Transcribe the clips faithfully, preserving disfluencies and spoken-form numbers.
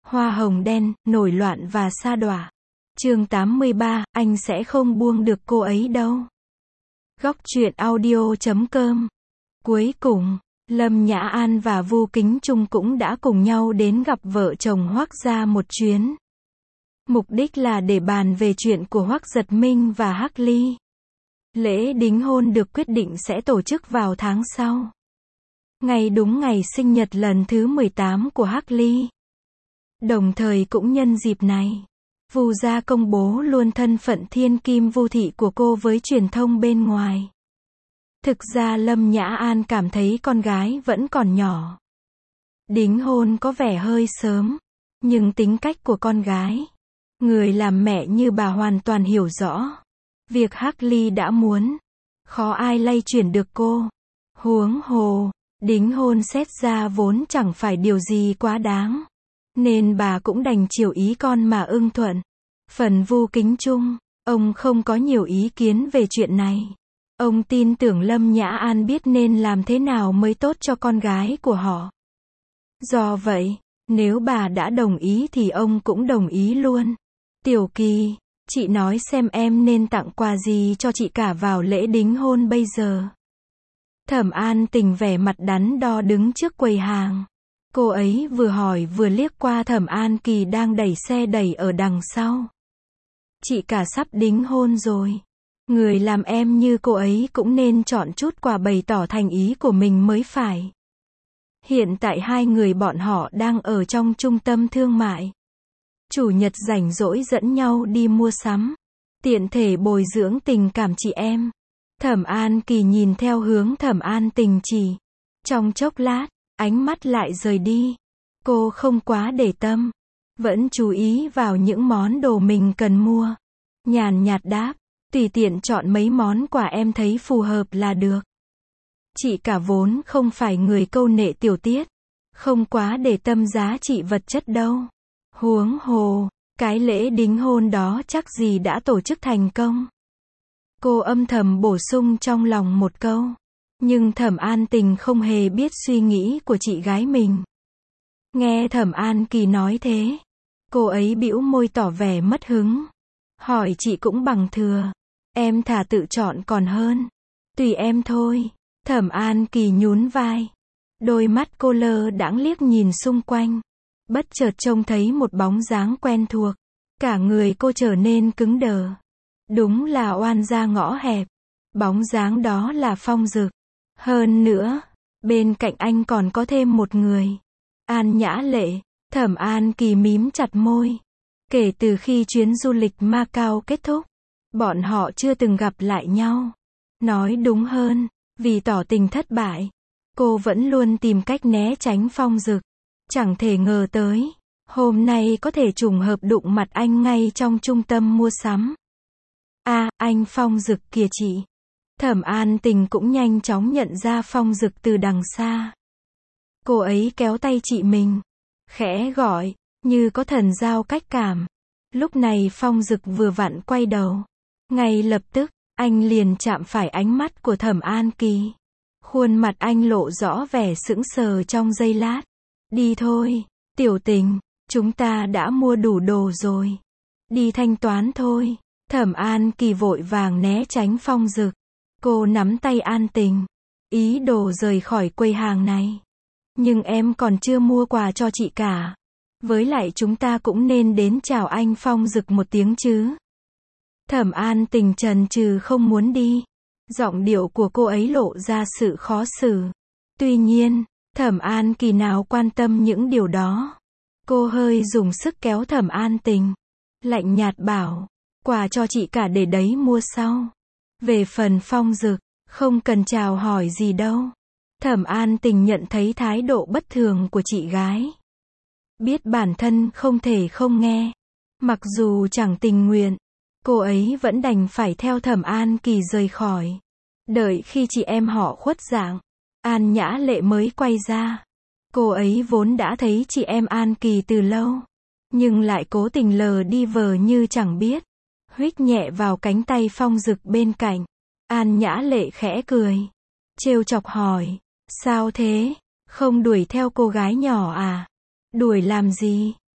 Hoa hồng đen, nổi loạn và sa đọa. Chương tám mươi ba, anh sẽ không buông được cô ấy đâu. Góc truyện audio chấm com. Cuối cùng, Lâm Nhã An và Vu Kính Trung cũng đã cùng nhau đến gặp vợ chồng Hoắc gia một chuyến. Mục đích là để bàn về chuyện của Hoắc Giật Minh và Hắc Ly. Lễ đính hôn được quyết định sẽ tổ chức vào tháng sau. Ngày đúng ngày sinh nhật lần thứ mười tám của Hắc Ly. Đồng thời cũng nhân dịp này, Vu gia công bố luôn thân phận thiên kim Vu thị của cô với truyền thông bên ngoài. Thực ra Lâm Nhã An cảm thấy con gái vẫn còn nhỏ. Đính hôn có vẻ hơi sớm, nhưng tính cách của con gái, người làm mẹ như bà hoàn toàn hiểu rõ. Việc Hắc Ly đã muốn, khó ai lay chuyển được cô. Huống hồ, đính hôn xét ra vốn chẳng phải điều gì quá đáng, nên bà cũng đành chiều ý con mà ưng thuận. Phần Vu Kính Trung, ông không có nhiều ý kiến về chuyện này. Ông tin tưởng Lâm Nhã An biết nên làm thế nào mới tốt cho con gái của họ. Do vậy, nếu bà đã đồng ý thì ông cũng đồng ý luôn. Tiểu Kỳ, chị nói xem em nên tặng quà gì cho chị cả vào lễ đính hôn bây giờ. Thẩm An Tình vẻ mặt đắn đo đứng trước quầy hàng. Cô ấy vừa hỏi vừa liếc qua Thẩm An Kỳ đang đẩy xe đẩy ở đằng sau. Chị cả sắp đính hôn rồi. Người làm em như cô ấy cũng nên chọn chút quà bày tỏ thành ý của mình mới phải. Hiện tại hai người bọn họ đang ở trong trung tâm thương mại. Chủ nhật rảnh rỗi dẫn nhau đi mua sắm, tiện thể bồi dưỡng tình cảm chị em. Thẩm An Kỳ nhìn theo hướng Thẩm An Tình chỉ. Trong chốc lát, ánh mắt lại rời đi. Cô không quá để tâm, vẫn chú ý vào những món đồ mình cần mua. Nhàn nhạt đáp, tùy tiện chọn mấy món quà em thấy phù hợp là được. Chị cả vốn không phải người câu nệ tiểu tiết, không quá để tâm giá trị vật chất đâu. Huống hồ, cái lễ đính hôn đó chắc gì đã tổ chức thành công. Cô âm thầm bổ sung trong lòng một câu. Nhưng Thẩm An Tình không hề biết suy nghĩ của chị gái mình. Nghe Thẩm An Kỳ nói thế, cô ấy bĩu môi tỏ vẻ mất hứng. Hỏi chị cũng bằng thừa. Em thà tự chọn còn hơn. Tùy em thôi. Thẩm An Kỳ nhún vai. Đôi mắt cô lơ đãng liếc nhìn xung quanh. Bất chợt trông thấy một bóng dáng quen thuộc. Cả người cô trở nên cứng đờ. Đúng là oan gia ngõ hẹp. Bóng dáng đó là Phong Dực. Hơn nữa, bên cạnh anh còn có thêm một người. An Nhã Lệ. Thẩm An Kỳ mím chặt môi. Kể từ khi chuyến du lịch Macau kết thúc, bọn họ chưa từng gặp lại nhau. Nói đúng hơn, vì tỏ tình thất bại, cô vẫn luôn tìm cách né tránh Phong Dực. Chẳng thể ngờ tới, hôm nay có thể trùng hợp đụng mặt anh ngay trong trung tâm mua sắm. À, anh Phong Dực kìa chị. Thẩm An Tình cũng nhanh chóng nhận ra Phong Dực từ đằng xa. Cô ấy kéo tay chị mình, khẽ gọi, như có thần giao cách cảm. Lúc này Phong Dực vừa vặn quay đầu. Ngay lập tức, anh liền chạm phải ánh mắt của Thẩm An Kỳ. Khuôn mặt anh lộ rõ vẻ sững sờ trong giây lát. Đi thôi, Tiểu Tình, chúng ta đã mua đủ đồ rồi. Đi thanh toán thôi. Thẩm An Kỳ vội vàng né tránh Phong Dực. Cô nắm tay An Tình, ý đồ rời khỏi quầy hàng này. Nhưng em còn chưa mua quà cho chị cả. Với lại chúng ta cũng nên đến chào anh Phong Dực một tiếng chứ. Thẩm An Tình chần chừ không muốn đi. Giọng điệu của cô ấy lộ ra sự khó xử. Tuy nhiên, Thẩm An Kỳ nào quan tâm những điều đó. Cô hơi dùng sức kéo Thẩm An Tình. Lạnh nhạt bảo, quà cho chị cả để đấy mua sau. Về phần Phong Dực, không cần chào hỏi gì đâu. Thẩm An Tình nhận thấy thái độ bất thường của chị gái. Biết bản thân không thể không nghe. Mặc dù chẳng tình nguyện, cô ấy vẫn đành phải theo Thẩm An Kỳ rời khỏi. Đợi khi chị em họ khuất dạng, An Nhã Lệ mới quay ra. Cô ấy vốn đã thấy chị em An Kỳ từ lâu, nhưng lại cố tình lờ đi vờ như chẳng biết. Huých nhẹ vào cánh tay Phong Dực bên cạnh. An Nhã Lệ khẽ cười, trêu chọc hỏi, sao thế, không đuổi theo cô gái nhỏ à? Đuổi làm gì?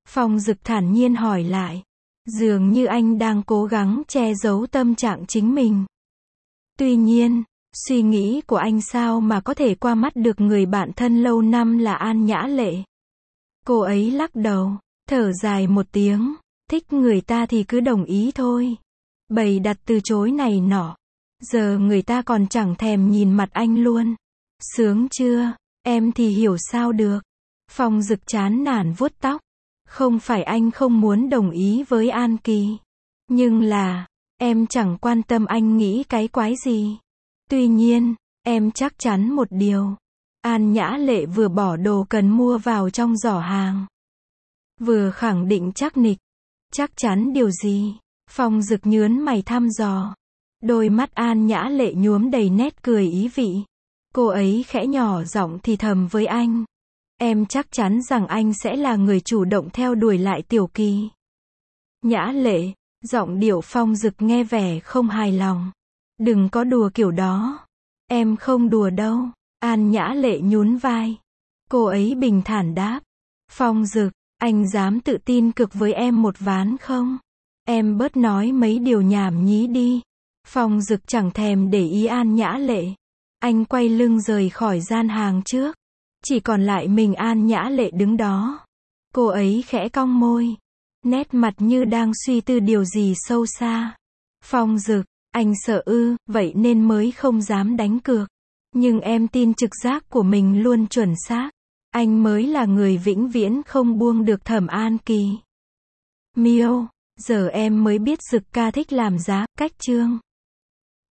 Phong Dực thản nhiên hỏi lại. Dường như anh đang cố gắng che giấu tâm trạng chính mình. Tuy nhiên, suy nghĩ của anh sao mà có thể qua mắt được người bạn thân lâu năm là An Nhã Lệ. Cô ấy lắc đầu, thở dài một tiếng, thích người ta thì cứ đồng ý thôi. Bày đặt từ chối này nọ. Giờ người ta còn chẳng thèm nhìn mặt anh luôn. Sướng chưa? Em thì hiểu sao được. Phong Dực chán nản vuốt tóc. Không phải anh không muốn đồng ý với An Kỳ. Nhưng là, em chẳng quan tâm anh nghĩ cái quái gì. Tuy nhiên, em chắc chắn một điều. An Nhã Lệ vừa bỏ đồ cần mua vào trong giỏ hàng. Vừa khẳng định chắc nịch. Chắc chắn điều gì? Phong Dực nhớn mày thăm dò. Đôi mắt An Nhã Lệ nhuốm đầy nét cười ý vị. Cô ấy khẽ nhỏ giọng thì thầm với anh. Em chắc chắn rằng anh sẽ là người chủ động theo đuổi lại Tiểu Kỳ. Nhã Lệ, giọng điệu Phong Dực nghe vẻ không hài lòng. Đừng có đùa kiểu đó. Em không đùa đâu. An Nhã Lệ nhún vai. Cô ấy bình thản đáp. Phong Dực, anh dám tự tin cực với em một ván không? Em bớt nói mấy điều nhảm nhí đi. Phong Dực chẳng thèm để ý An Nhã Lệ. Anh quay lưng rời khỏi gian hàng trước. Chỉ còn lại mình An Nhã Lệ đứng đó. Cô ấy khẽ cong môi. Nét mặt như đang suy tư điều gì sâu xa. Phong Dực, anh sợ ư, vậy nên mới không dám đánh cược. Nhưng em tin trực giác của mình luôn chuẩn xác. Anh mới là người vĩnh viễn không buông được Thẩm An Kỳ. Miêu, giờ em mới biết Dực ca thích làm giá, cách chương.